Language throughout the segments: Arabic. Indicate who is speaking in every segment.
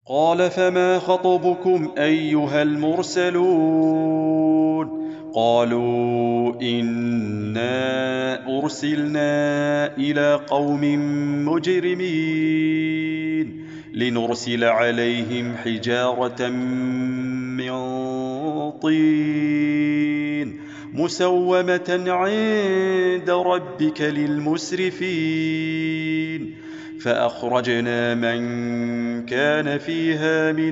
Speaker 1: قال فما خطبكم أيها المرسلون قالوا إنا أرسلنا إلى قوم مجرمين لنرسل عليهم حجارة من طين مسومة عند ربك للمسرفين فأخرجنا من كان فيها من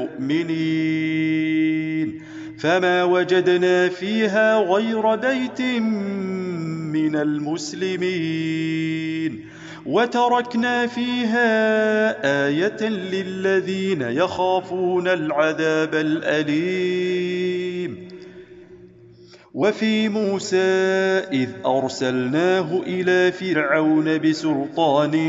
Speaker 1: المؤمنين فما وجدنا فيها غير بيت من المسلمين وتركنا فيها آية للذين يخافون العذاب الأليم وفي موسى إذ أرسلناه إلى فرعون بسلطان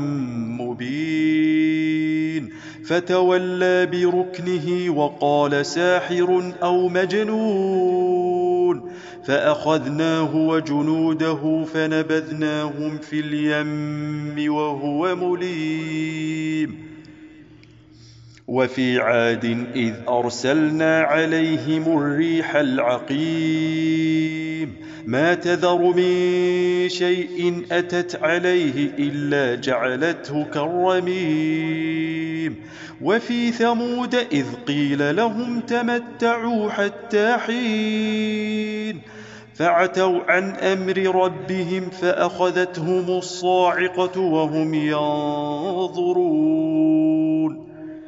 Speaker 1: مبين فتولى بركنه وقال ساحر أو مجنون فأخذناه وجنوده فنبذناهم في اليم وهو مليم وفي عاد إذ أرسلنا عليهم الريح العقيم ما تذر من شيء أتت عليه إلا جعلته كالرميم وفي ثمود إذ قيل لهم تمتعوا حتى حين فعتوا عن أمر ربهم فأخذتهم الصاعقة وهم ينظرون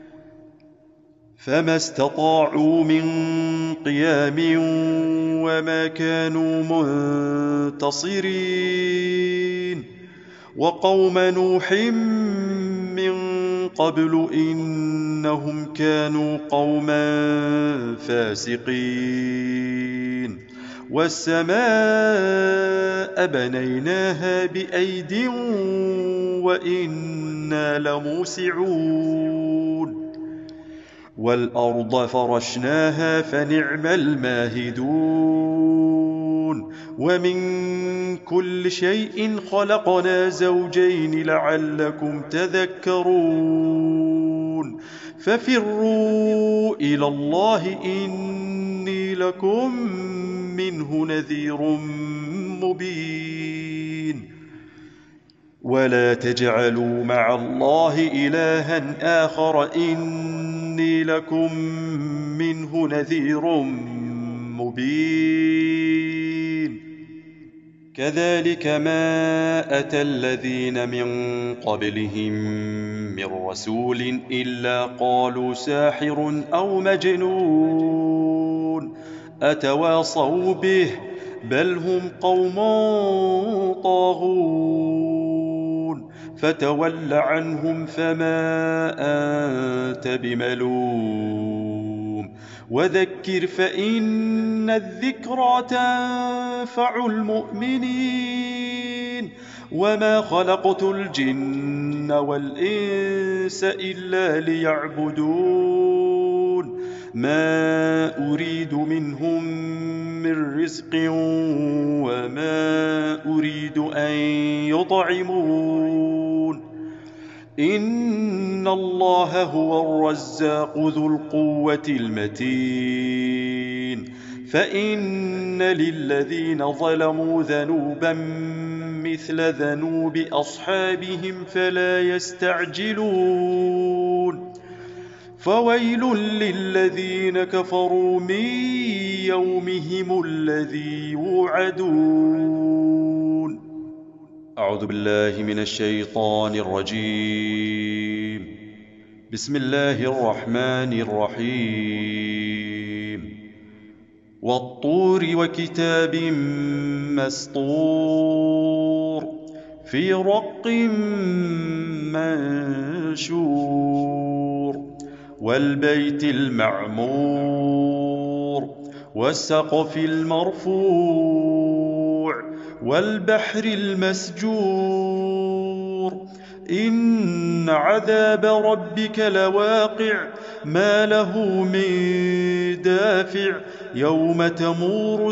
Speaker 1: فما استطاعوا من قيام وما كانوا منتصرين وقوم نوح من قبل إنهم كانوا قوما فاسقين والسماء بنيناها بأيد وإنا لموسعون والأرض فرشناها فنعم الماهدون ومن كل شيء خلقنا زوجين لعلكم تذكرون ففروا إلى الله إني لكم منه نذير مبين ولا تجعلوا مع الله إلها آخر إني لكم منه نذير مبين كذلك ما أتى الذين من قبلهم من رسول إلا قالوا ساحر أو مجنون أتواصوا به بل هم قوم طاغون فتول عنهم فما أنت بملوم وذكر فإن الذكرى تنفع المؤمنين وما خلقت الجن والإنس إلا ليعبدون ما أريد منهم من رزق وما أريد أن يطعمون إن الله هو الرزاق ذو القوة المتين فإن للذين ظلموا ذنوبا مثل ذنوب أصحابهم فلا يستعجلون فويل للذين كفروا من يومهم الذي يوعدون أعوذ بالله من الشيطان الرجيم بسم الله الرحمن الرحيم والطور وكتاب مسطور في رق منشور والبيت المعمور والسقف المرفوع والبحر المسجور إن عذاب ربك لواقع ما له من دافع يوم تمور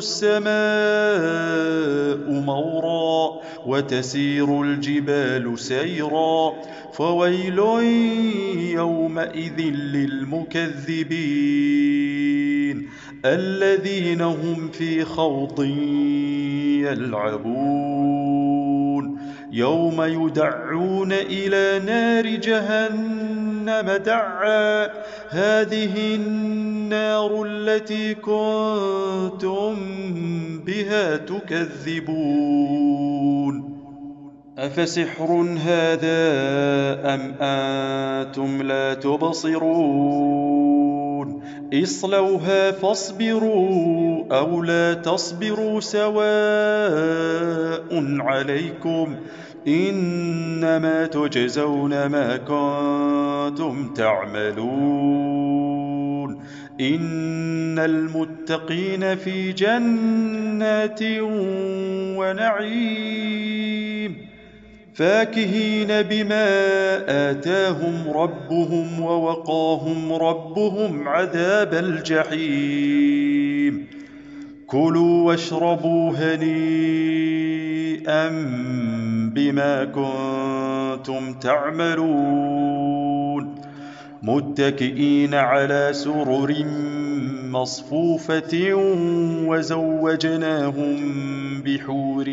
Speaker 1: السماء مورا وتسير الجبال سيرا فويل يوم يومئذ للمكذبين الذين هم في خوض يلعبون يوم يدعون إلى نار جهنم دعا هذه النار التي كنتم بها تكذبون أفسحر هذا أم أنتم لا تبصرون اصلوها فاصبروا أو لا تصبروا سواء عليكم إنما تجزون ما كنتم تعملون إن المتقين في جنات ونعيم فاكهين بما آتاهم ربهم ووقاهم ربهم عذاب الجحيم كلوا واشربوا هنيئا بما كنتم تعملون متكئين على سرر مصفوفة وزوجناهم بحور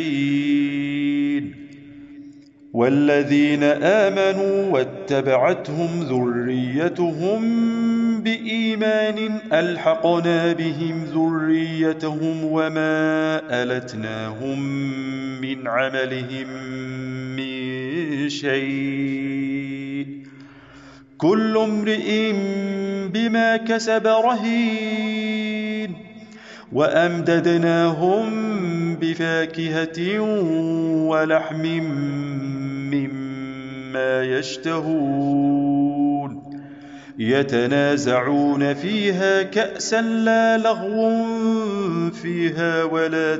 Speaker 1: عين والذين آمنوا واتبعتهم ذريتهم بإيمان ألحقنا بهم ذريتهم وما ألتناهم من عملهم من شيء كل امرئ بما كسب رهين وأمددناهم بفاكهة ولحم مما يشتهون يتنازعون فيها كأسا لا لغو فيها ولا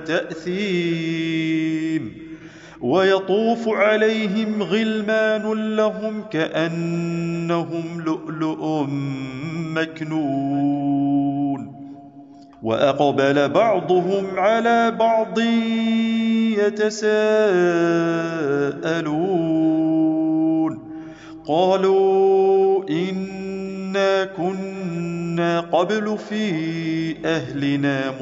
Speaker 1: تأثيم ويطوف عليهم غلمان لهم كأنهم لؤلؤ مكنون وأقبل بعضهم على بعض يتساءلون قالوا إنا كنا قبل في أهلنا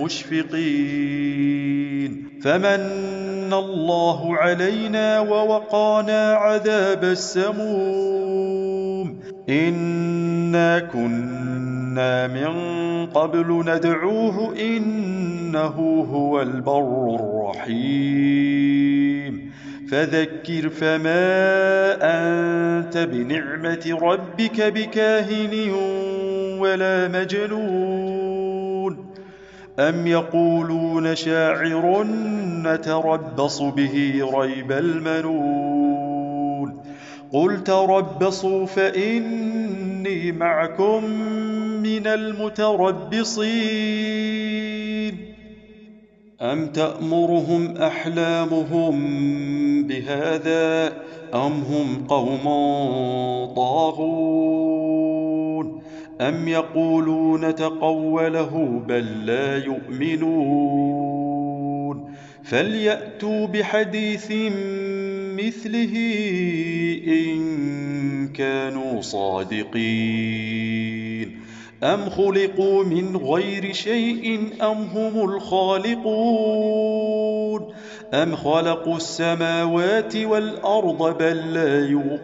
Speaker 1: مشفقين فمن الله علينا ووقانا عذاب السموم إنا كنا من قبل ندعوه إنه هو البر الرحيم فذكر فما أنت بنعمة ربك بكاهن ولا مجنون أم يقولون شاعر نتربص به ريب المنون قل تربصوا فإني معكم من المتربصين أم تأمرهم أحلامهم بهذا أم هم قوم طاغون أم يقولون تقوله بل لا يؤمنون فليأتوا بحديث مثله إن كانوا صادقين أم خلقوا من غير شيء أم هم الخالقون أم خلقوا السماوات والأرض بل لا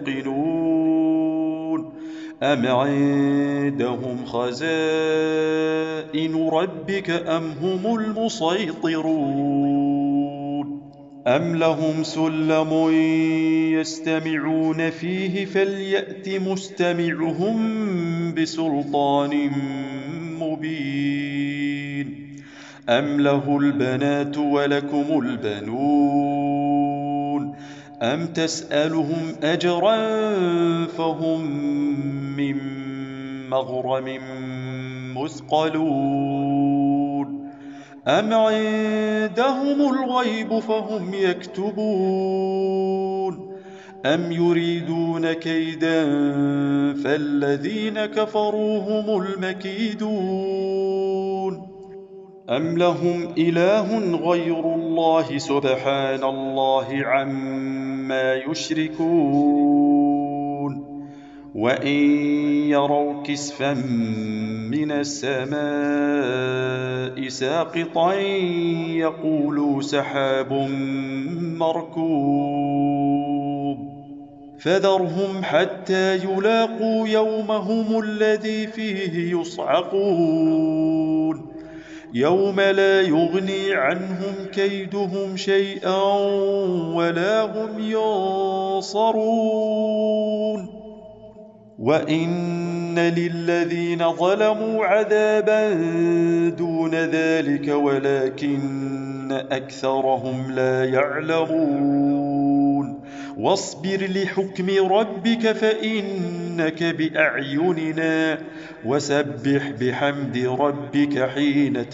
Speaker 1: يوقنون أم عندهم خزائن ربك أم هم المسيطرون أم لهم سلم يستمعون فيه فليأت مستمعهم بسلطان مبين أم له البنات ولكم البنون أم تسألهم أجرا فهم من مغرم مثقلون أم عندهم الغيب فهم يكتبون أم يريدون كيدا فالذين كفروا هم المكيدون أم لهم إله غير الله سبحان الله عما يشركون وإن يروا كسفا من السماء ساقطا يقولوا سحاب مركوب فذرهم حتى يلاقوا يومهم الذي فيه يصعقون يوم لا يغني عنهم كيدهم شيئا ولا هم ينصرون وإن للذين ظلموا عذابا دون ذلك ولكن أكثرهم لا يعلمون واصبر لحكم ربك فإنك بأعيننا وسبح بحمد ربك حين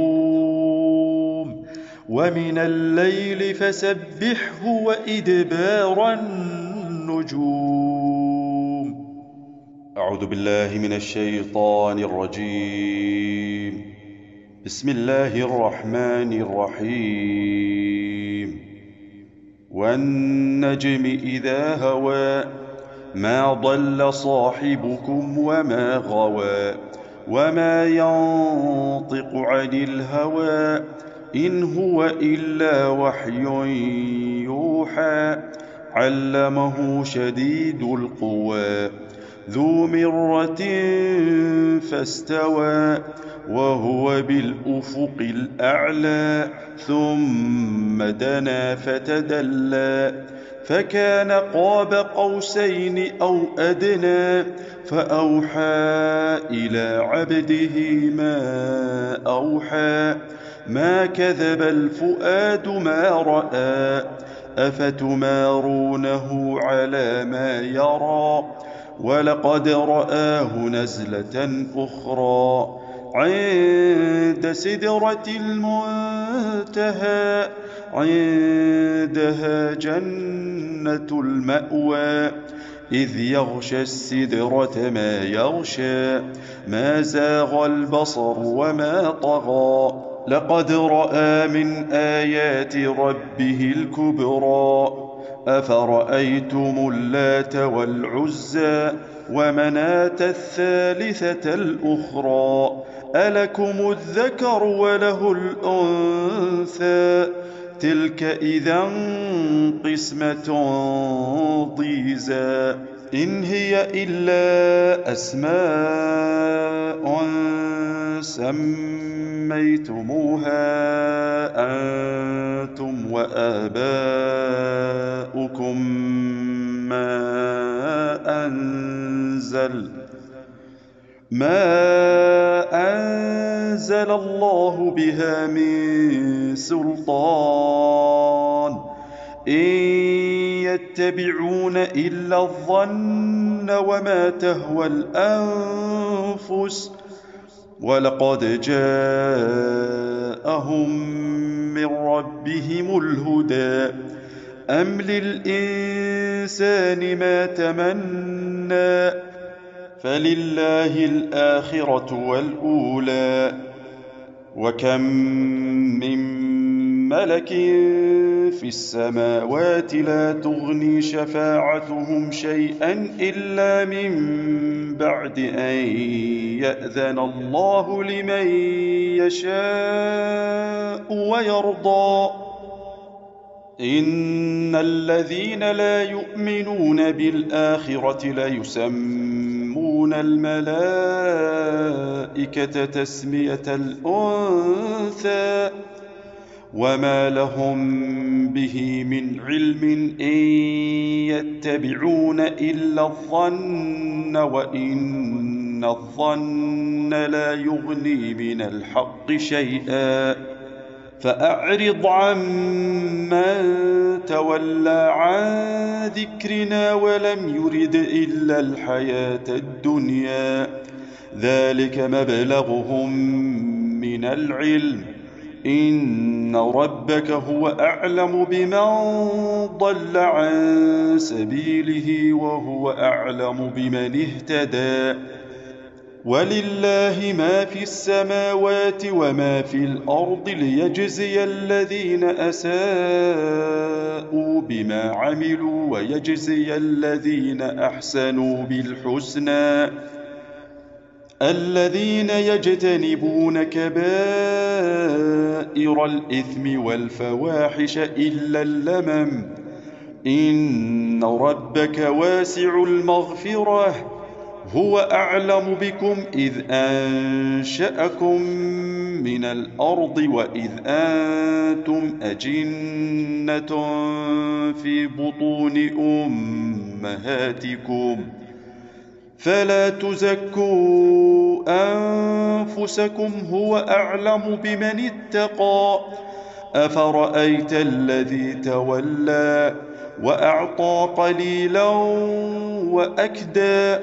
Speaker 1: تقوم ومن الليل فسبحه وإدبار النجوم. أعوذ بالله من الشيطان الرجيم. بسم الله الرحمن الرحيم. والنجم إذا هوى ما ضل صاحبكم وما غوى وما ينطق عن الهوى إن هو إلا وحي يوحى علمه شديد القوى ذو مرة فاستوى وهو بالأفق الأعلى ثم دنا فتدلى فكان قاب قوسين أو أدنى فأوحى إلى عبده ما أوحى ما كذب الفؤاد ما رأى أفتمارونه على ما يرى ولقد رآه نزلة أخرى عند سدرة المنتهى عندها جنة المأوى إذ يغشى السدرة ما يغشى ما زاغ البصر وما طغى لقد رأى من آيات ربه الكبرى أفرأيتم اللات والعزى ومناة الثالثة الأخرى ألكم الذكر وله الأنثى تلك إذا قسمة ضيزى إن هي إلا أسماء سميتموها أنتم وآباؤكم ما أنزل الله بها من سلطان إن يتبعون إلا الظن وما تهوى الأنفس ولقد جاءهم من ربهم الهدى أم للإنسان ما تمنى فلله الآخرة والأولى وكم من ملك في السماوات لا تغني شفاعتهم شيئا إلا من بعد أن يأذن الله لمن يشاء ويرضى إن الذين لا يؤمنون بالآخرة ليسمون الملائكة تسمية الأنثى وما لهم به من علم إن يتبعون إلا الظن وإن الظن لا يغني من الحق شيئا فأعرض عمن تولى عن ذكرنا ولم يرد إلا الحياة الدنيا ذلك مبلغهم من العلم إن ربك هو أعلم بمن ضل عن سبيله وهو أعلم بمن اهتدى ولله ما في السماوات وما في الأرض ليجزي الذين أساءوا بما عملوا ويجزي الذين أحسنوا بالحسنى الذين يجتنبون كبائر الإثم والفواحش إلا اللمم إن ربك واسع المغفرة هو أعلم بكم إذ أنشأكم من الأرض وإذ أنتم أجنة في بطون أمهاتكم فلا تزكوا أنفسكم هو أعلم بمن اتقى أفرأيت الذي تولى وأعطى قليلا وأكدى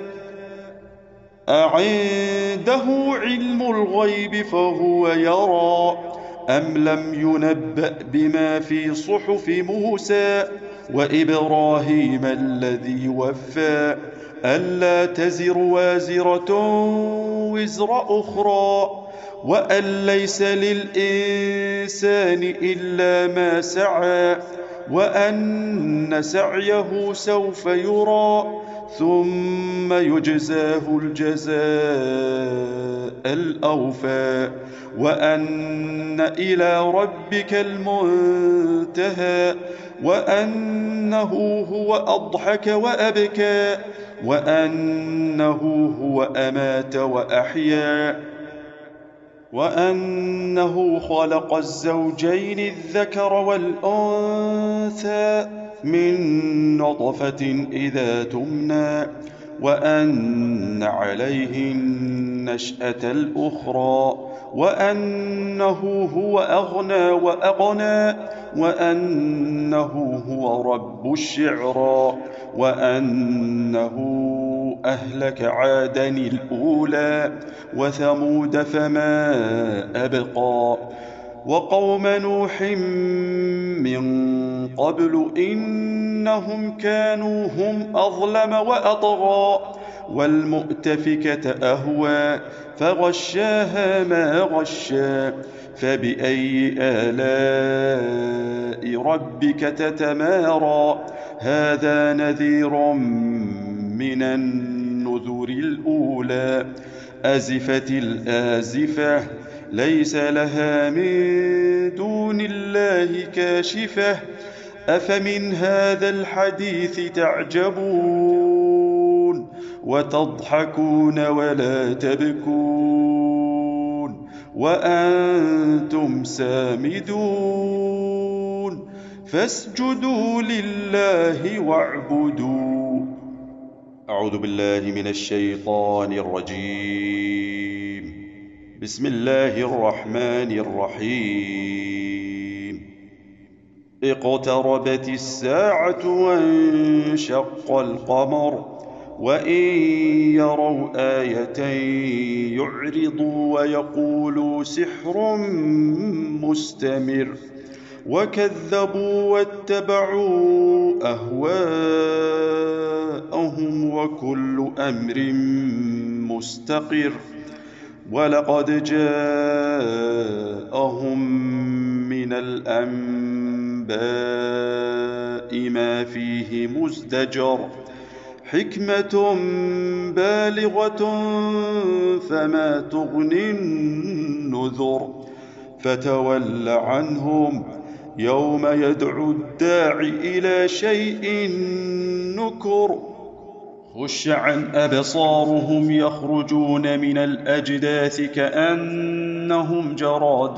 Speaker 1: أعنده علم الغيب فهو يرى أم لم ينبأ بما في صحف موسى وإبراهيم الذي وفى ألا تزر وازرة وزر أخرى وأن ليس للإنسان إلا ما سعى وأن سعيه سوف يرى ثم يجزاه الجزاء الأوفى وأن إلى ربك المنتهى وأنه هو أضحك وأبكى وأنه هو أمات وأحيا وأنه خلق الزوجين الذكر والأنثى من نطفة إذا تمنى وأن عليه النشأة الأخرى وأنه هو أغنى وأقنى وأنه هو رب الشعرى وأنه أهلك عادا الأولى وثمود فما أبقى وقوم نوح من قبل إنهم كانوا هم أظلم وأطغى والمؤتفكة أهوى فغشاها ما غشى فبأي آلاء ربك تتمارى هذا نذير من النذر الأولى أزفت الآزفة ليس لها من دون الله كاشفة أفمن هذا الحديث تعجبون وتضحكون ولا تبكون وأنتم سامدون فاسجدوا لله واعبدوا أعوذ بالله من الشيطان الرجيم بسم الله الرحمن الرحيم اقتربت الساعة وانشق القمر وإن يروا آية يعرضوا ويقولوا سحر مستمر وكذبوا واتبعوا أهواءهم وكل أمر مستقر ولقد جاءهم من الأنباء ما فيه مزدجر حكمة بالغة فما تغني النذر فتول عنهم يوم يدعو الداع إلى شيء نكر خش عن أبصارهم يخرجون من الأجداث كأنهم جراد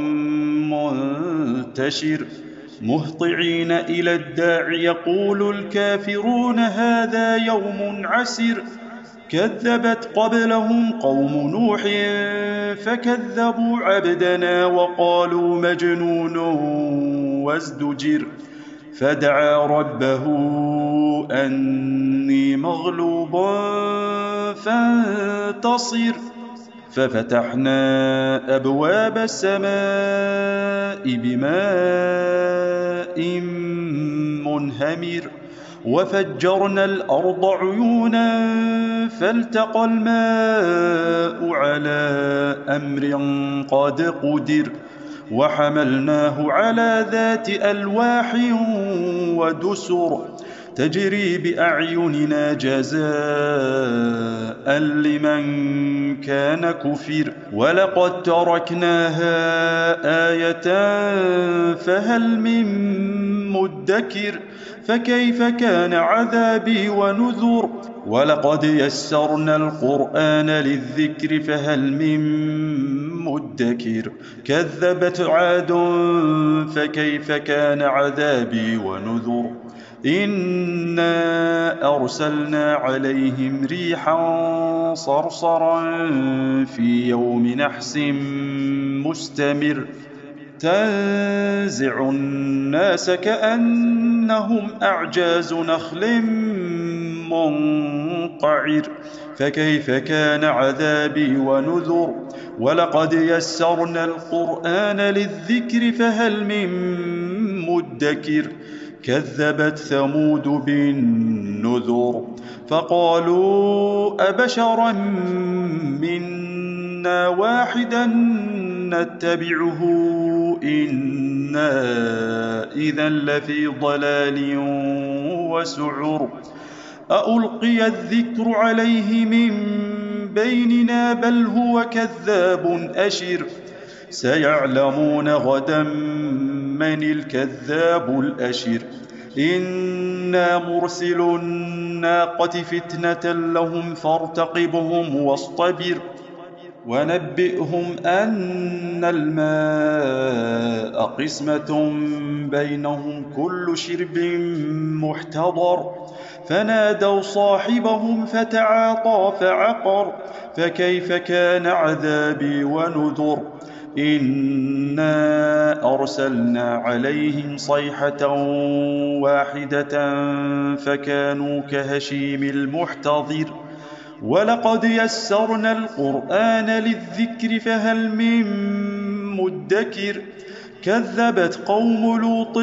Speaker 1: منتشر مهطعين إلى الداع يقول الكافرون هذا يوم عسر كذبت قبلهم قوم نوح فكذبوا عبدنا وقالوا مجنون وازدجر فدعا ربه أني مغلوب فانتصر ففتحنا أبواب السماء بماء منهمر وفجرنا الأرض عيونا فالتقى الماء على أمر قد قدر وحملناه على ذات ألواح ودسر تجري بأعيننا جزاء لمن كان كفر ولقد تركناها آية فهل من مدكر فكيف كان عذابي ونذر ولقد يسرنا القرآن للذكر فهل من مدكر كذبت عاد فكيف كان عذابي ونذر إنا أرسلنا عليهم ريحا صرصرا في يوم نحس مستمر تنزع الناس كأنهم أعجاز نخل منقعر فكيف كان عذابي ونذر ولقد يسرنا القرآن للذكر فهل من مدكر كذبت ثمود بالنذر فقالوا أبشرا منا واحدا نتبعه إنا إذا لفي ضلال وسعر أألقي الذكر عليه من بيننا بل هو كذاب أشر سيعلمون غدا من الكذاب الأشر إنا مرسل الناقة فتنة لهم فارتقبهم واصطبر ونبئهم أن الماء قسمة بينهم كل شرب محتضر فنادوا صاحبهم فتعاطى فعقر فكيف كان عذابي ونذر إنا أرسلنا عليهم صيحة واحدة فكانوا كهشيم المحتضر ولقد يسرنا القرآن للذكر فهل من مدكر كذبت قوم لوط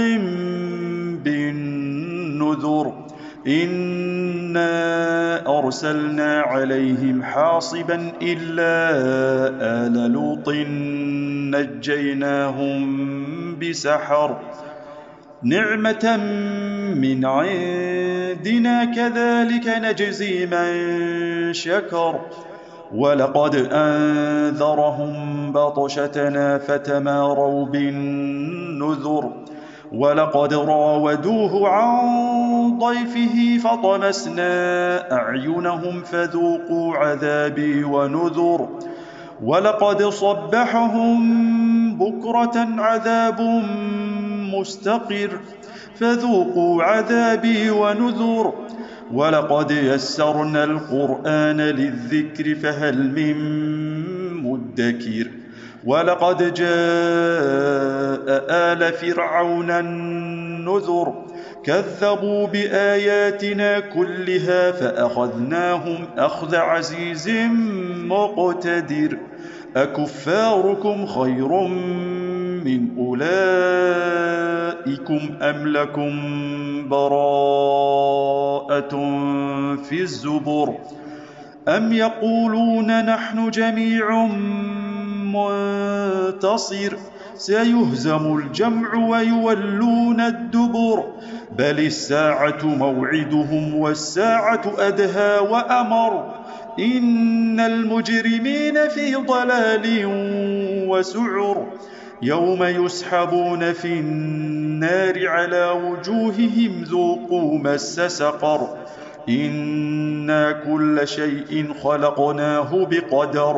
Speaker 1: بالنذر إنا أرسلنا عليهم حاصبا إلا آل لوط نجيناهم بسحر نعمة من عندنا كذلك نجزي من شكر ولقد أنذرهم بطشتنا فتماروا بالنذر ولقد راودوه عن ضيفه فطمسنا أعينهم فذوقوا عذابي ونذر ولقد صبحهم بكرة عذاب مستقر فذوقوا عذابي ونذر ولقد يسرنا القرآن للذكر فهل من مدكر ولقد جاء آل فرعون النذر كذبوا بآياتنا كلها فأخذناهم أخذ عزيز مقتدر أكفاركم خير من أولئكم أم لكم براءة في الزبر أم يقولون نحن جميع منتصر سيهزم الجمع ويولون الدبر بل الساعة موعدهم والساعة أدهى وأمر إن المجرمين في ضلال وسعر يوم يسحبون في النار على وجوههم ذوقوا مس سقر إنا كل شيء خلقناه بقدر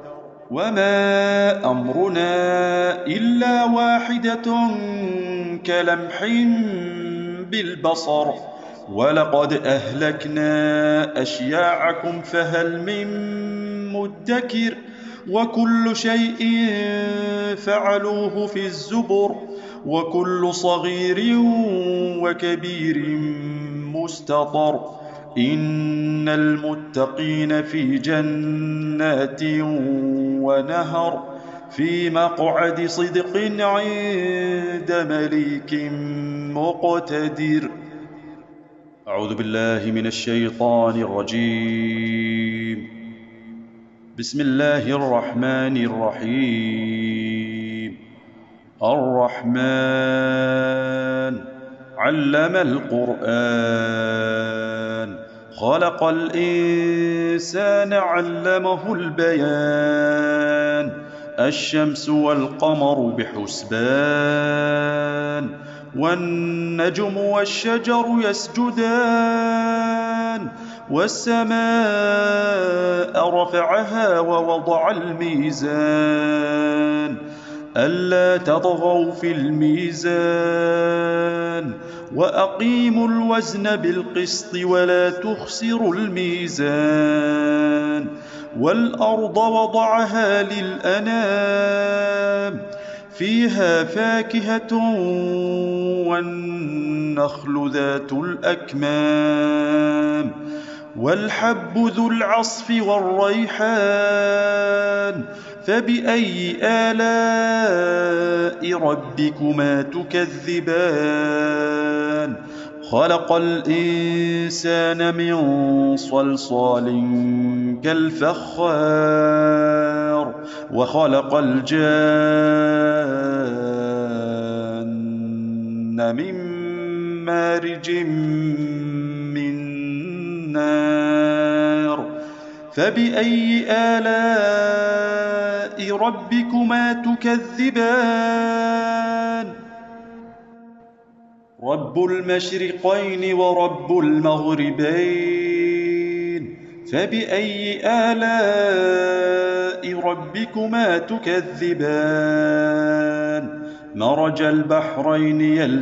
Speaker 1: وما أمرنا إلا واحدة كلمح بالبصر ولقد أهلكنا أشياعكم فهل من مدكر وكل شيء فعلوه في الزبر وكل صغير وكبير مستطر إن المتقين في جنات ونهر في مقعد صدق عند مليك مقتدر أعوذ بالله من الشيطان الرجيم. بسم الله الرحمن الرحيم. الرحمن علم القرآن، خلق الإنسان علمه البيان. الشمس والقمر بحسبان، والنجم والشجر يسجدان. والسماء رفعها ووضع الميزان، ألا تطغوا في الميزان، وأقيموا الوزن بالقسط ولا تخسروا الميزان. والأرض وضعها للأنام، فيها فاكهة والنخل ذات الأكمام، والحب ذو العصف والريحان. فبأي آلاء ربكما تكذبان؟ خلق الإنسان من صلصال كالفخار، وخلق الجان من مارج من نار. فبأي آلاء ربكما تكذبان؟ رب المشرقين ورب المغربين، فبأي آلاء ربكما تكذبان؟ مرج البحرين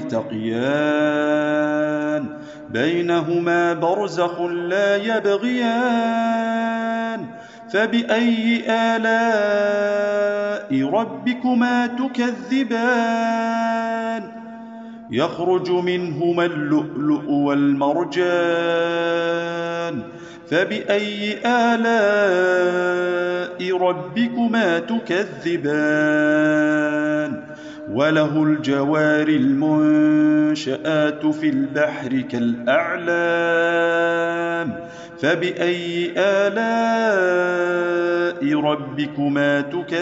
Speaker 1: يلتقيان، بينهما برزخ لا يبغيان. فبأي آلاء ربكما تكذبان؟ يخرج منهما اللؤلؤ والمرجان، فبأي آلاء ربكما تكذبان؟ وله الجوار المنشآت في البحر كالأعلام، فبأي آلاء ربكما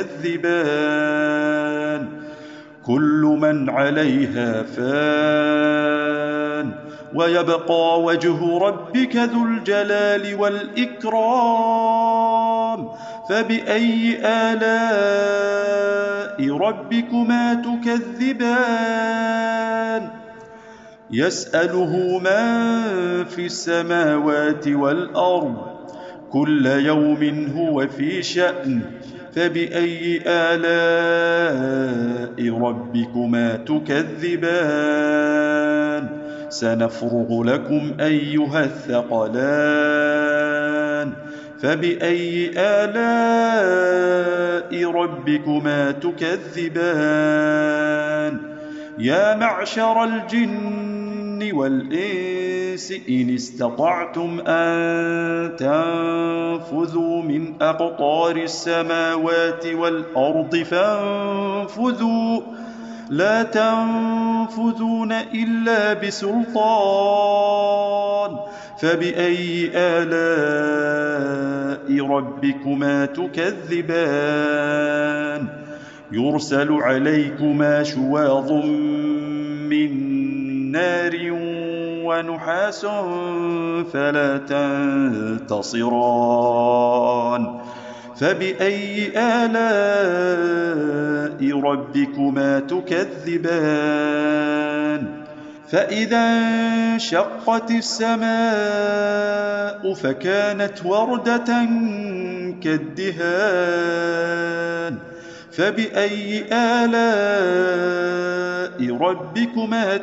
Speaker 1: تكذبان؟ كل من عليها فان، ويبقى وجه ربك ذو الجلال والإكرام. فبأي آلاء ربكما تكذبان؟ يسأله من في السماوات والأرض، كل يوم هو في شأن. فبأي آلاء ربكما تكذبان؟ سنفرغ لكم أيها الثقلان. فبأي آلاء ربكما تكذبان؟ يا معشر الجن والإنس إن استطعتم أن تنفذوا من أقطار السماوات والأرض فانفذوا، لا تنفذون إلا بسلطان. فبأي آلاء ربكما تكذبان؟ يرسل عليكما شواظ من نار ونحاس فلا تنتصران. فبأي آلاء ربكما تكذبان؟ فإذا انشقت السماء فكانت وردة كالدهان. فبأي آلاء ربكما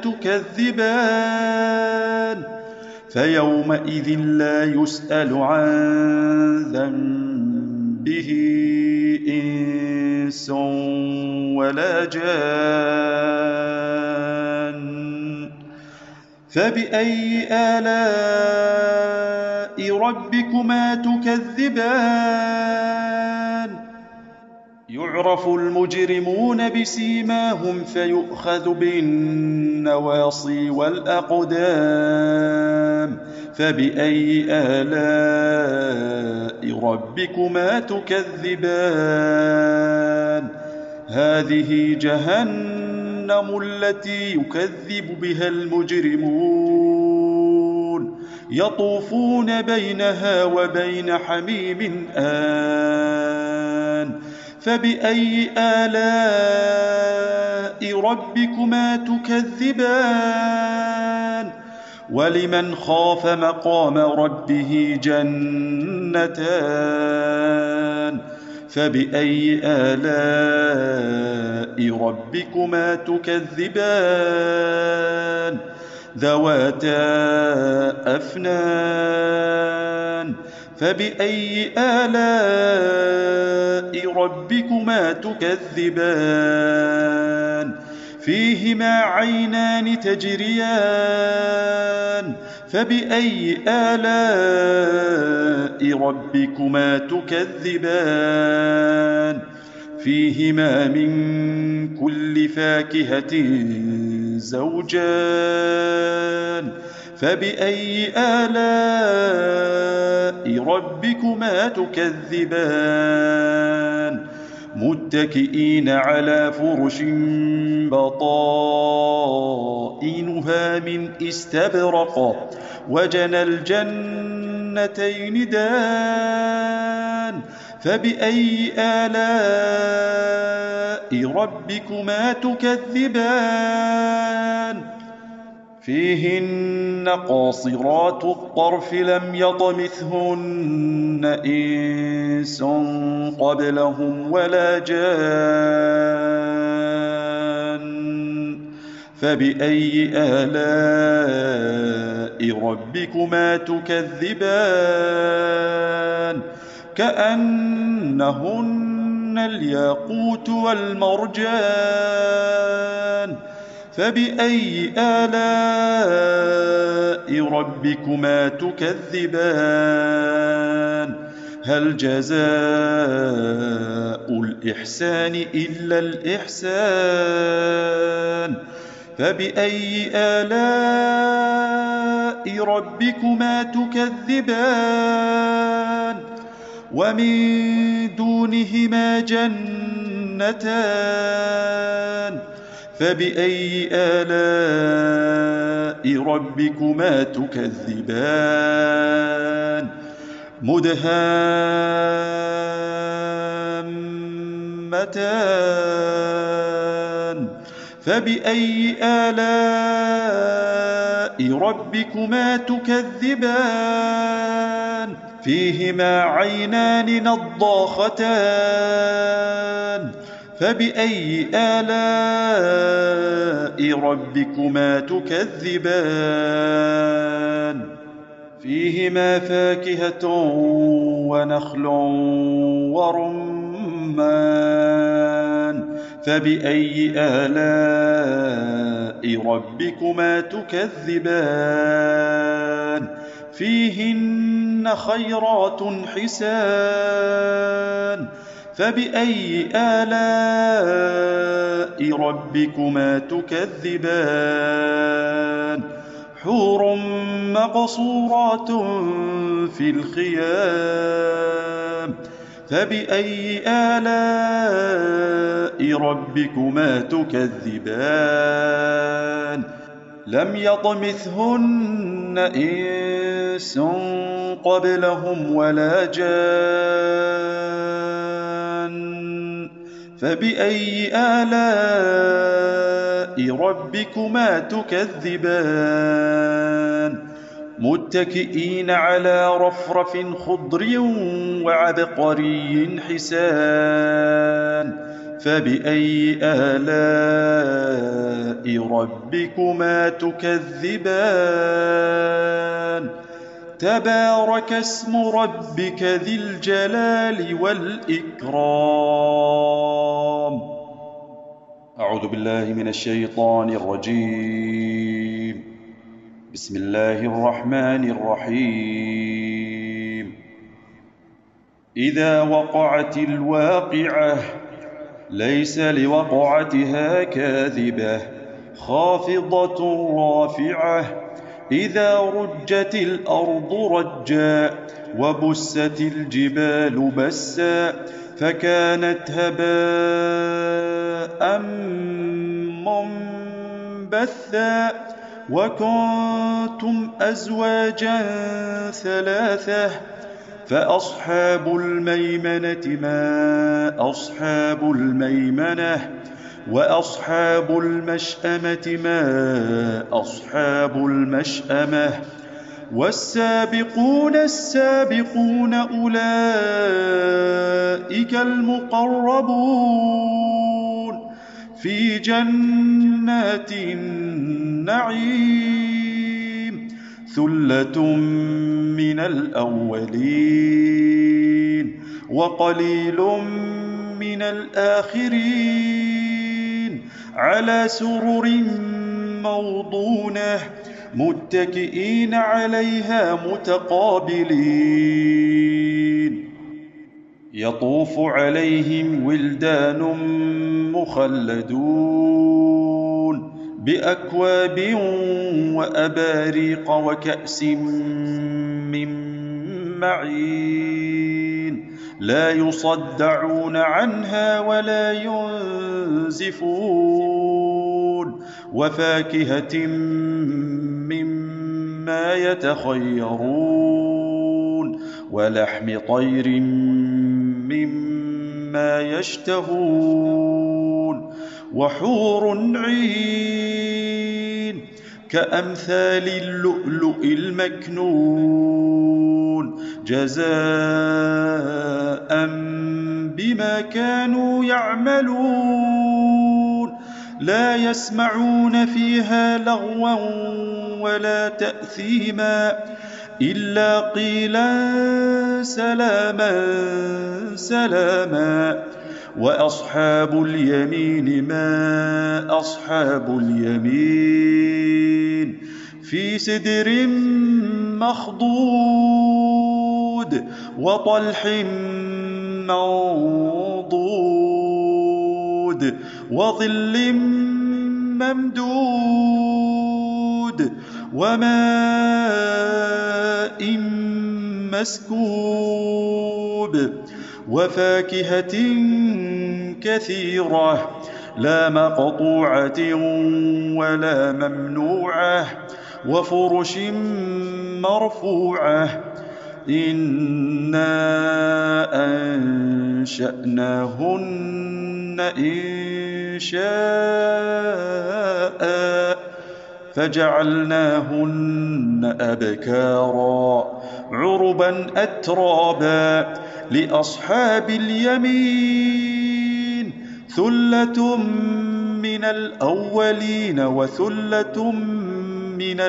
Speaker 1: تكذبان؟ فيومئذ لا يسأل عن ذنبه إنس ولا جان. فبأي آلاء ربكما تكذبان؟ يعرف المجرمون بسيماهم فيؤخذ بالنواصي والأقدام فبأي آلاء ربكما تكذبان هذه جهنم التي يكذب بها المجرمون يطوفون بينها وبين حميم آن فبأي آلاء ربكما تكذبان ولمن خاف مقام ربه جنتان فبأي آلاء ربكما تكذبان ذواتا أفنان فبأي آلاء ربكما تكذبان فيهما عينان تجريان فبأي آلاء ربكما تكذبان فيهما من كل فاكهة زوجان فبأي آلاء ربكما تكذبان متكئين على فرش بطائنها من استبرق وجنى الجنتين دان فبأي آلاء ربكما تكذبان فيهن قاصرات الطرف لم يطمثهن إنس قبلهم ولا جان فبأي آلاء ربكما تكذبان كأنهن الياقوت والمرجان فبأي آلاء ربكما تكذبان هل جزاء الإحسان إلا الإحسان فبأي آلاء ربكما تكذبان ومن دونهما جنتان فبأي آلاء ربكما تكذبان مدهامتان فبأي آلاء ربكما تكذبان فيهما عينان نضاختان فبأي آلاء ربكما تكذبان فيهما فاكهة ونخل ورمان فبأي آلاء ربكما تكذبان فيهن خيرات حسان فبأي آلاء ربكما تكذبان حور مقصورات في الخيام فبأي آلاء ربكما تكذبان لم يطمثهن إنس قبلهم ولا جان فبأي آلاء ربكما تكذبان متكئين على رفرف خضر وعبقري حسان فبأي آلاء ربكما تكذبان تبارك اسم ربك ذي الجلال والإكرام. أعوذ بالله من الشيطان الرجيم. بسم الله الرحمن الرحيم. إذا وقعت الواقعة ليس لوقعتها كاذبة خافضة رافعة إذا رجت الأرض رجا وبست الجبال بسا فكانت هباء منبثا وكنتم أزواجا ثلاثة فأصحاب الميمنة ما أصحاب الميمنة وأصحاب المشأمة ما أصحاب المشأمة والسابقون السابقون أولئك المقربون في جنات النعيم ثلة من الأولين وقليل من الآخرين على سرر موضونة متكئين عليها متقابلين يطوف عليهم ولدان مخلدون بأكواب وأباريق وكأس من معين لا يصدعون عنها ولا ينزفون وفاكهة مما يتخيرون ولحم طير مما يشتهون وحور عين كأمثال اللؤلؤ المكنون جزاء بما كانوا يعملون لا يسمعون فيها لغوا ولا تأثيما إلا قيلا سلاما سلاما وأصحاب اليمين ما أصحاب اليمين في سدر مخضود وطلح منضود وظل ممدود وماء مسكوب وفاكهة كثيرة لا مقطوعة ولا ممنوعة وفرش مرفوعة إنا أنشأناهن إنشاء فجعلناهن أبكارا عربا أترابا لأصحاب اليمين ثلة من الأولين وثلة من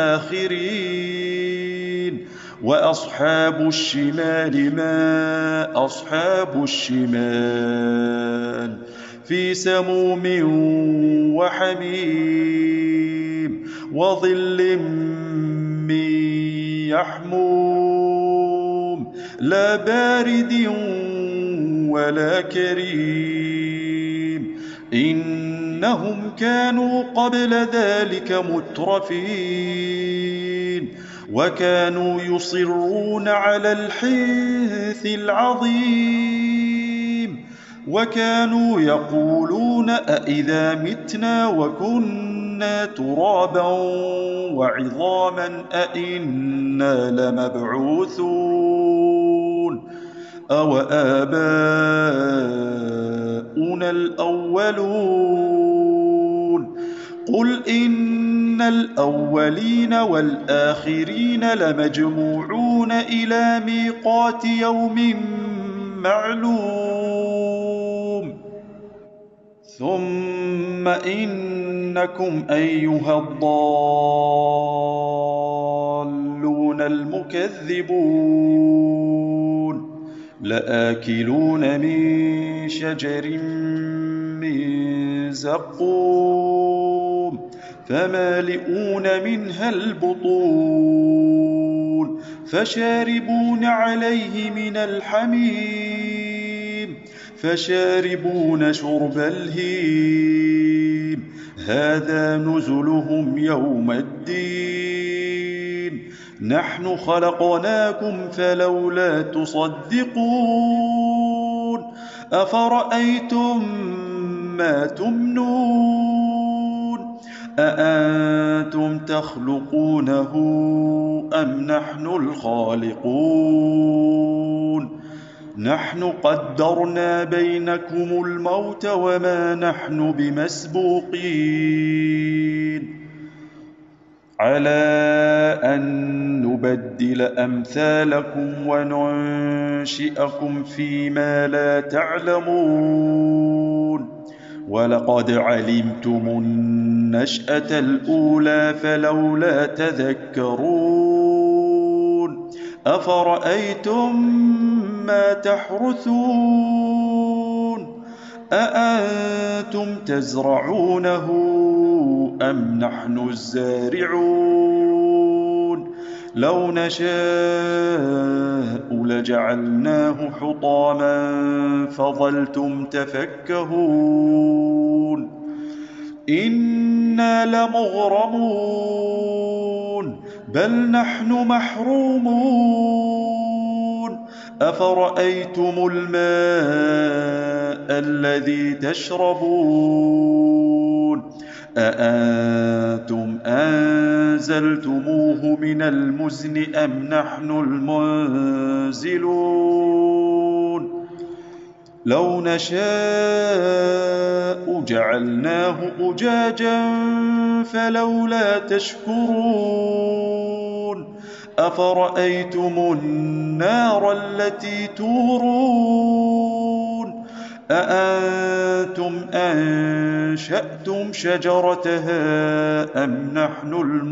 Speaker 1: الآخرين وأصحاب الشمال ما أصحاب الشمال في سموم وحميم وظل من يحموم لا بارد ولا كريم إنهم كانوا قبل ذلك مترفين وكانوا يصرون على الحنث العظيم وكانوا يقولون أئذا متنا وكنا ترابا وعظاما أئنا لمبعوثون أو آباؤنا الأولون قل إن الأولين والآخرين لمجموعون إلى ميقات يوم معلوم ثم إنكم أيها الضالون المكذبون لآكلون من شجر من زقوم فمالئون منها البطون فشاربون عليه من الحميم فشاربون شرب الهيم هذا نزلهم يوم الدين نحن خلقناكم فلولا تصدقون أفرأيتم ما تمنون أأنتم تخلقونه أم نحن الخالقون نحن قدرنا بينكم الموت وما نحن بمسبوقين على أن نبدل أمثالكم وننشئكم فيما لا تعلمون ولقد علمتم النشأة الأولى فلولا تذكرون أفرأيتم ما تحرثون أأنتم تزرعونه أم نحن الزارعون لو نشاء لجعلناه حطاما فظلتم تفكهون إنا لمغرمون بل نحن محرومون أفرأيتم الماء الذي تشربون أأنتم أنزلتموه من المزن أم نحن المنزلون لو نشاء جعلناه أجاجا فلولا تشكرون أفرأيتم النار التي تورون أأنتم أنشأتم شجرتها أم نحن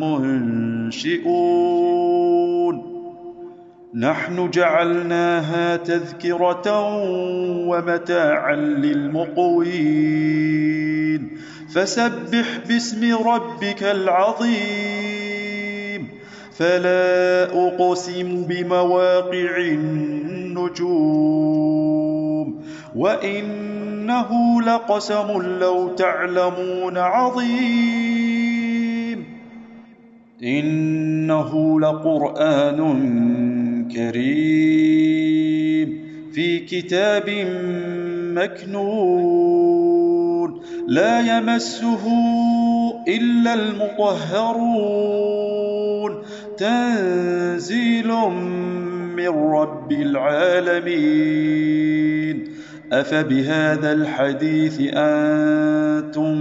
Speaker 1: المنشئون نحن جعلناها تذكرة ومتاعا للمقوين فسبح باسم ربك العظيم فلا أقسم بمواقع النجوم وإنه لقسم لو تعلمون عظيم إنه لقرآن كريم في كتاب مكنون لا يمسه إلا المطهرون تنزيل من رب العالمين أفبهذا الحديث أنتم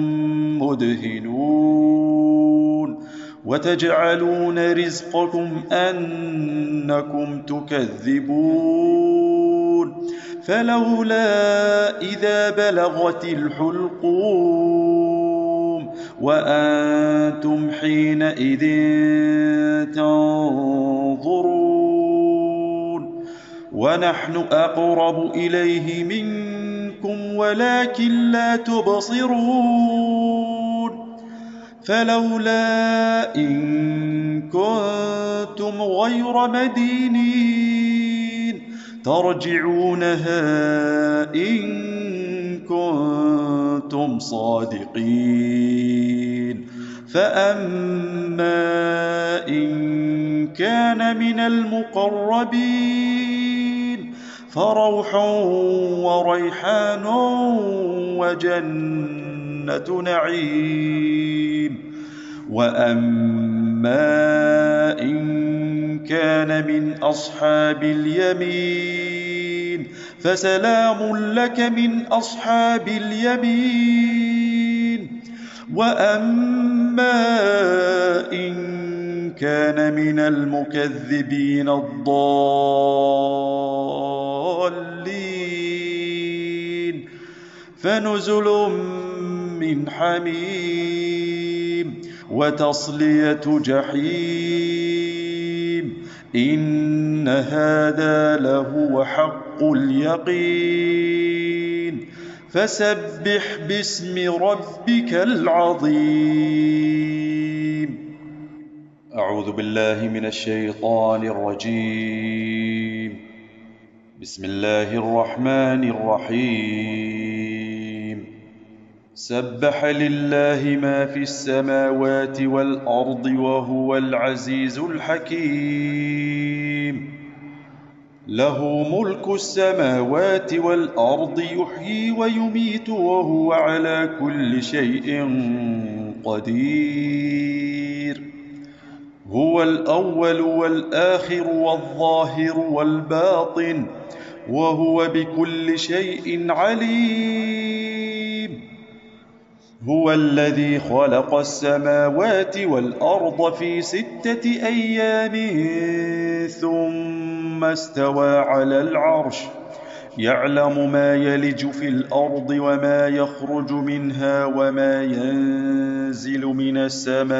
Speaker 1: مدهنون وتجعلون رزقكم أنكم تكذبون فلولا إذا بلغت الحلقوم وأنتم حينئذ تنظرون ونحن أقرب إليه منكم ولكن لا تبصرون فلولا إن كنتم غير مدينين ترجعونها إن كنتم صادقين فأما إن كان من المقربين فروح وريحان وجنة نعيم وأما إن كان من أصحاب اليمين فسلام لك من أصحاب اليمين وأما إن كان من المكذبين الضالين فنزل من حميم وتصلية جحيم إن هذا لهو حق اليقين فسبح باسم ربك العظيم أعوذ بالله من الشيطان الرجيم بسم الله الرحمن الرحيم سبح لله ما في السماوات والأرض وهو العزيز الحكيم له ملك السماوات والأرض يحيي ويميت وهو على كل شيء قدير هو الأول والآخر والظاهر والباطن وهو بكل شيء عليم هو الذي خلق السماوات والأرض في 6 أيام ثم استوى على العرش يعلم ما يلج في الأرض وما يخرج منها وما ينزل من السماء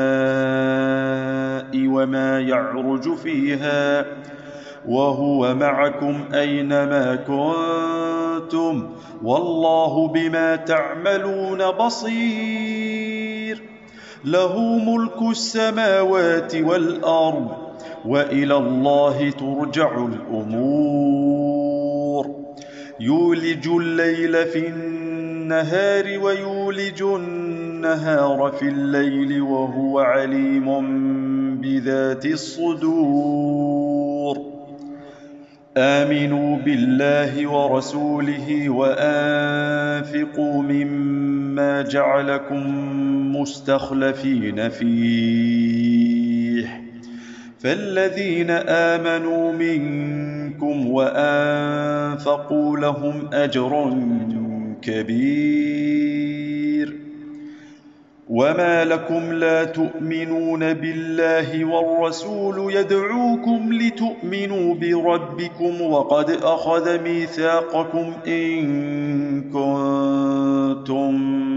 Speaker 1: وما يعرج فيها وهو معكم أينما كنتم والله بما تعملون بصير له ملك السماوات والأرض وإلى الله ترجع الأمور يولج الليل في النهار ويولج النهار في الليل وهو عليم بذات الصدور آمنوا بالله ورسوله وأنفقوا مما جعلكم مستخلفين فيه فالذين آمنوا منكم وأنفقوا لهم أجر كبير وما لكم لا تؤمنون بالله والرسول يدعوكم لتؤمنوا بربكم وقد أخذ ميثاقكم إن كنتم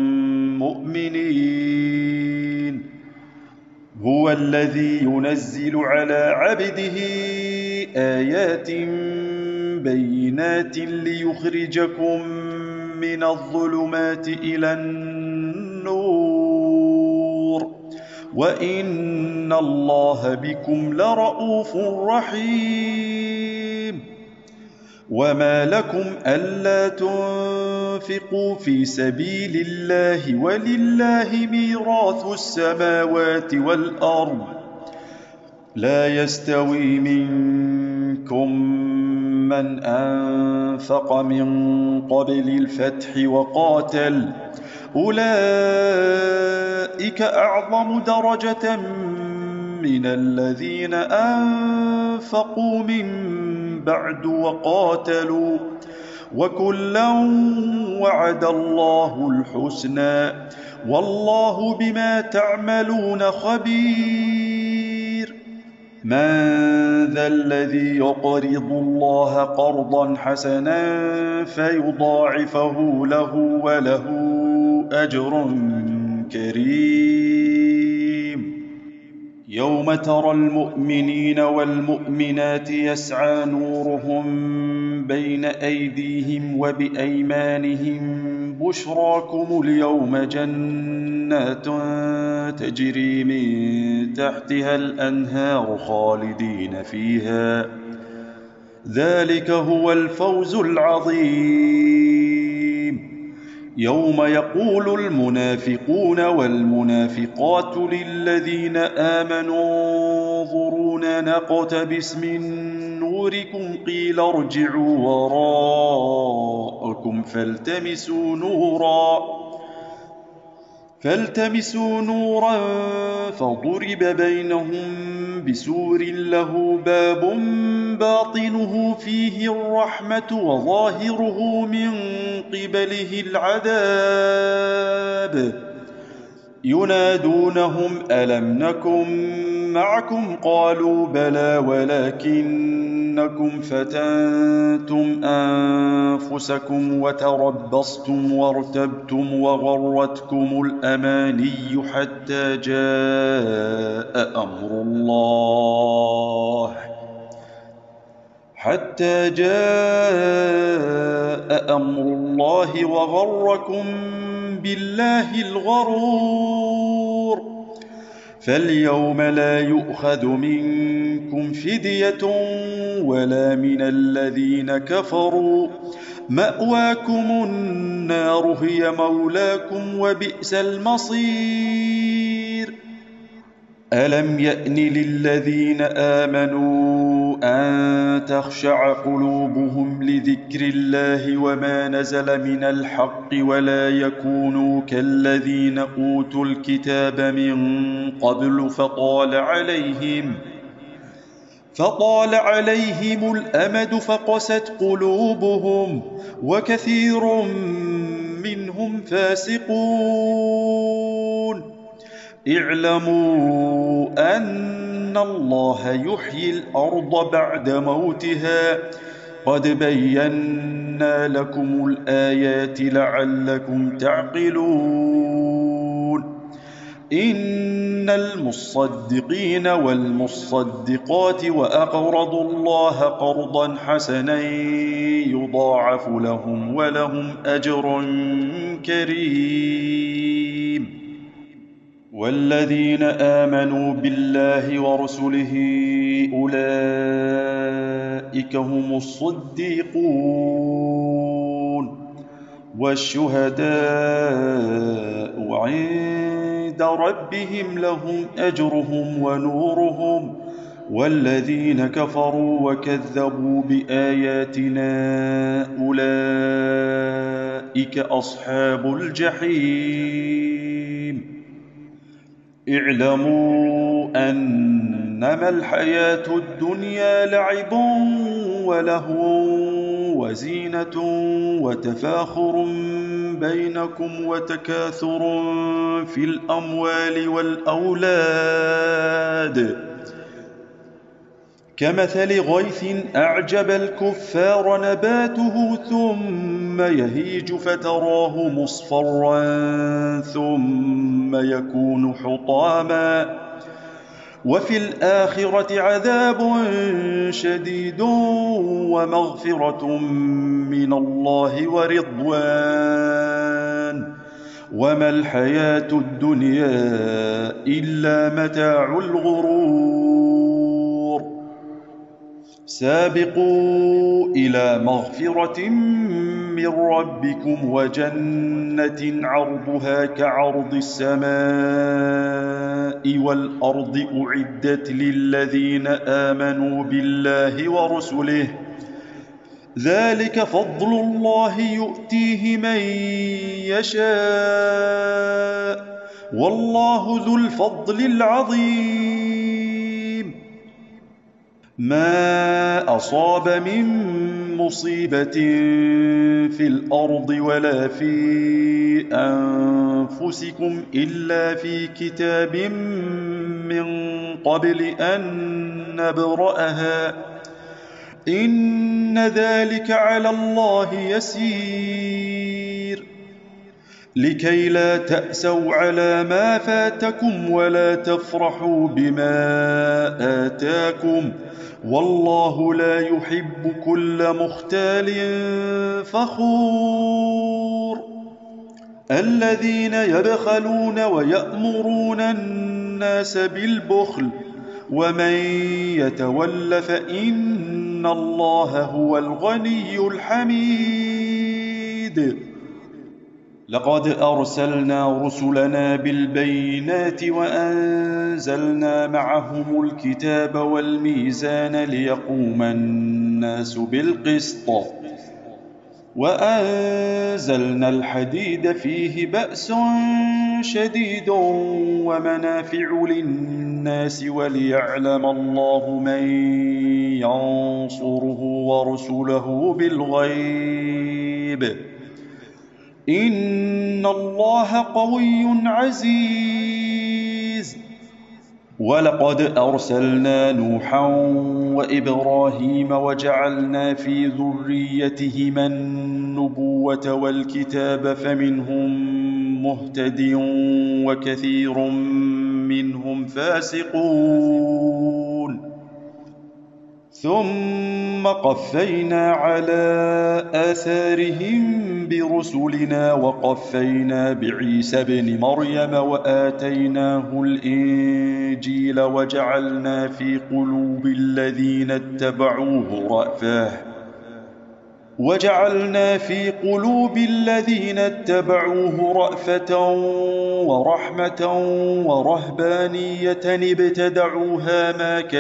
Speaker 1: مؤمنين هو الذي ينزل على عبده آيات بينات ليخرجكم من الظلمات إلى النور وإن الله بكم لرءوف رحيم وما لكم ألا تنفقوا في سبيل الله ولله ميراث السماوات والأرض لا يستوي منكم من أنفق من قبل الفتح وقاتل أولئك أعظم درجة من الذين أنفقوا من بعد وقاتلوا وكلا وعد الله الحسنى والله بما تعملون خبير من ذا الذي يقرض الله قرضا حسنا فيضاعفه له وله أجر كريم يوم ترى المؤمنين والمؤمنات يسعى نورهم بين أيديهم وبأيمانهم بشراكم اليوم جنات تجري من تحتها الأنهار خالدين فيها ذلك هو الفوز العظيم يوم يقول المنافقون والمنافقات للذين آمنوا انظرونا نقتبس من نوركم قيل ارجعوا وراءكم فالتمسوا نورا فضرب بينهم بسور له باب باطنه فيه الرحمة وظاهره من قبله العذاب ينادونهم ألم نكن معكم قالوا بلى ولكنكم فتنتم أنفسكم وتربصتم وارتبتم وغرتكم الأماني حتى جاء أمر الله وغركم بالله الغرور فاليوم لا يؤخذ منكم فدية ولا من الذين كفروا، مأواكم النار هي مولاكم وبئس المصير. ألم يأن للذين آمنوا أن تخشع قلوبهم لذكر الله وما نزل من الحق ولا يكونوا كالذين أوتوا الكتاب من قبل فطال عليهم الأمد فقست قلوبهم وكثير منهم فاسقون. اعلموا أن الله يحيي الأرض بعد موتها، قد بينا لكم الآيات لعلكم تعقلون. إن المصدقين والمصدقات وأقرضوا الله قرضا حسنا يضاعف لهم ولهم أجر كريم. والذين آمنوا بالله ورسله أولئك هم الصديقون والشهداء عند ربهم لهم أجرهم ونورهم، والذين كفروا وكذبوا بآياتنا أولئك أصحاب الجحيم. اعلموا أنما الحياة الدنيا لعب ولهو وزينة وتفاخر بينكم وتكاثر في الأموال والأولاد، كمثل غيث أعجب الكفار نباته ثم يهيج فتراه مصفرا ثم يكون حطاما، وفي الآخرة عذاب شديد ومغفرة من الله ورضوان، وما الحياة الدنيا إلا متاع الغرور. سابقوا إلى مغفرة من ربكم وجنة عرضها كعرض السماء والأرض أعدت للذين آمنوا بالله ورسله، ذلك فضل الله يؤتيه من يشاء والله ذو الفضل العظيم. ما أصاب من مصيبة في الأرض ولا في أنفسكم إلا في كتاب من قبل أن نبرأها، إن ذلك على الله يسير. لكي لا تأسوا على ما فاتكم ولا تفرحوا بما آتاكم، والله لا يحب كل مختال فخور. الذين يبخلون ويأمرون الناس بالبخل ومن يتول فإن الله هو الغني الحميد. لقد أرسلنا رسلنا بالبينات وأنزلنا معهم الكتاب والميزان ليقوم الناس بالقسط، وأنزلنا الحديد فيه بأس شديد ومنافع للناس وليعلم الله من ينصره ورسله بالغيب، إن الله قوي عزيز. ولقد أرسلنا نوحا وإبراهيم وجعلنا في ذريتهما النبوة والكتاب فمنهم مهتد وكثير منهم فاسقون. ثم قفينا على آثارهم برسلنا وقفينا بعيسى ابن مريم وآتيناه الإنجيل وجعلنا في قلوب الذين اتبعوه رأفة ورحمة ورهبانية ابتدعوها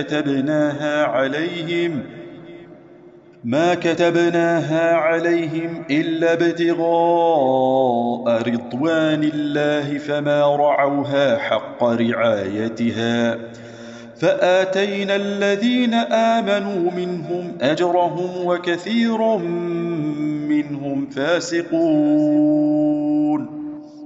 Speaker 1: ما كتبناها عليهم إلا ابتغاء رضوان الله فما رعوها حق رعايتها فآتينا الذين آمنوا منهم أجرهم وكثير منهم فاسقون.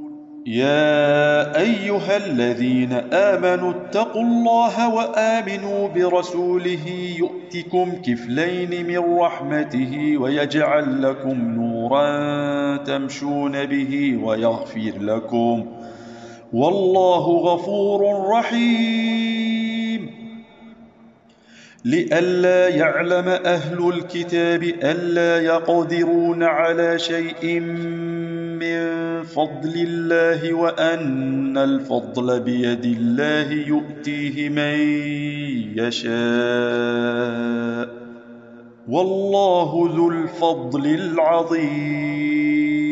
Speaker 1: يا أيها الذين آمنوا اتقوا الله وآمنوا برسوله يؤتكم كفلين من رحمته ويجعل لكم نورا تمشون به ويغفر لكم والله غفور رحيم. لئلا يعلم أهل الكتاب ألا يقدرون على شيء من فضل الله وأن الفضل بيد الله يؤتيه من يشاء والله ذو الفضل العظيم.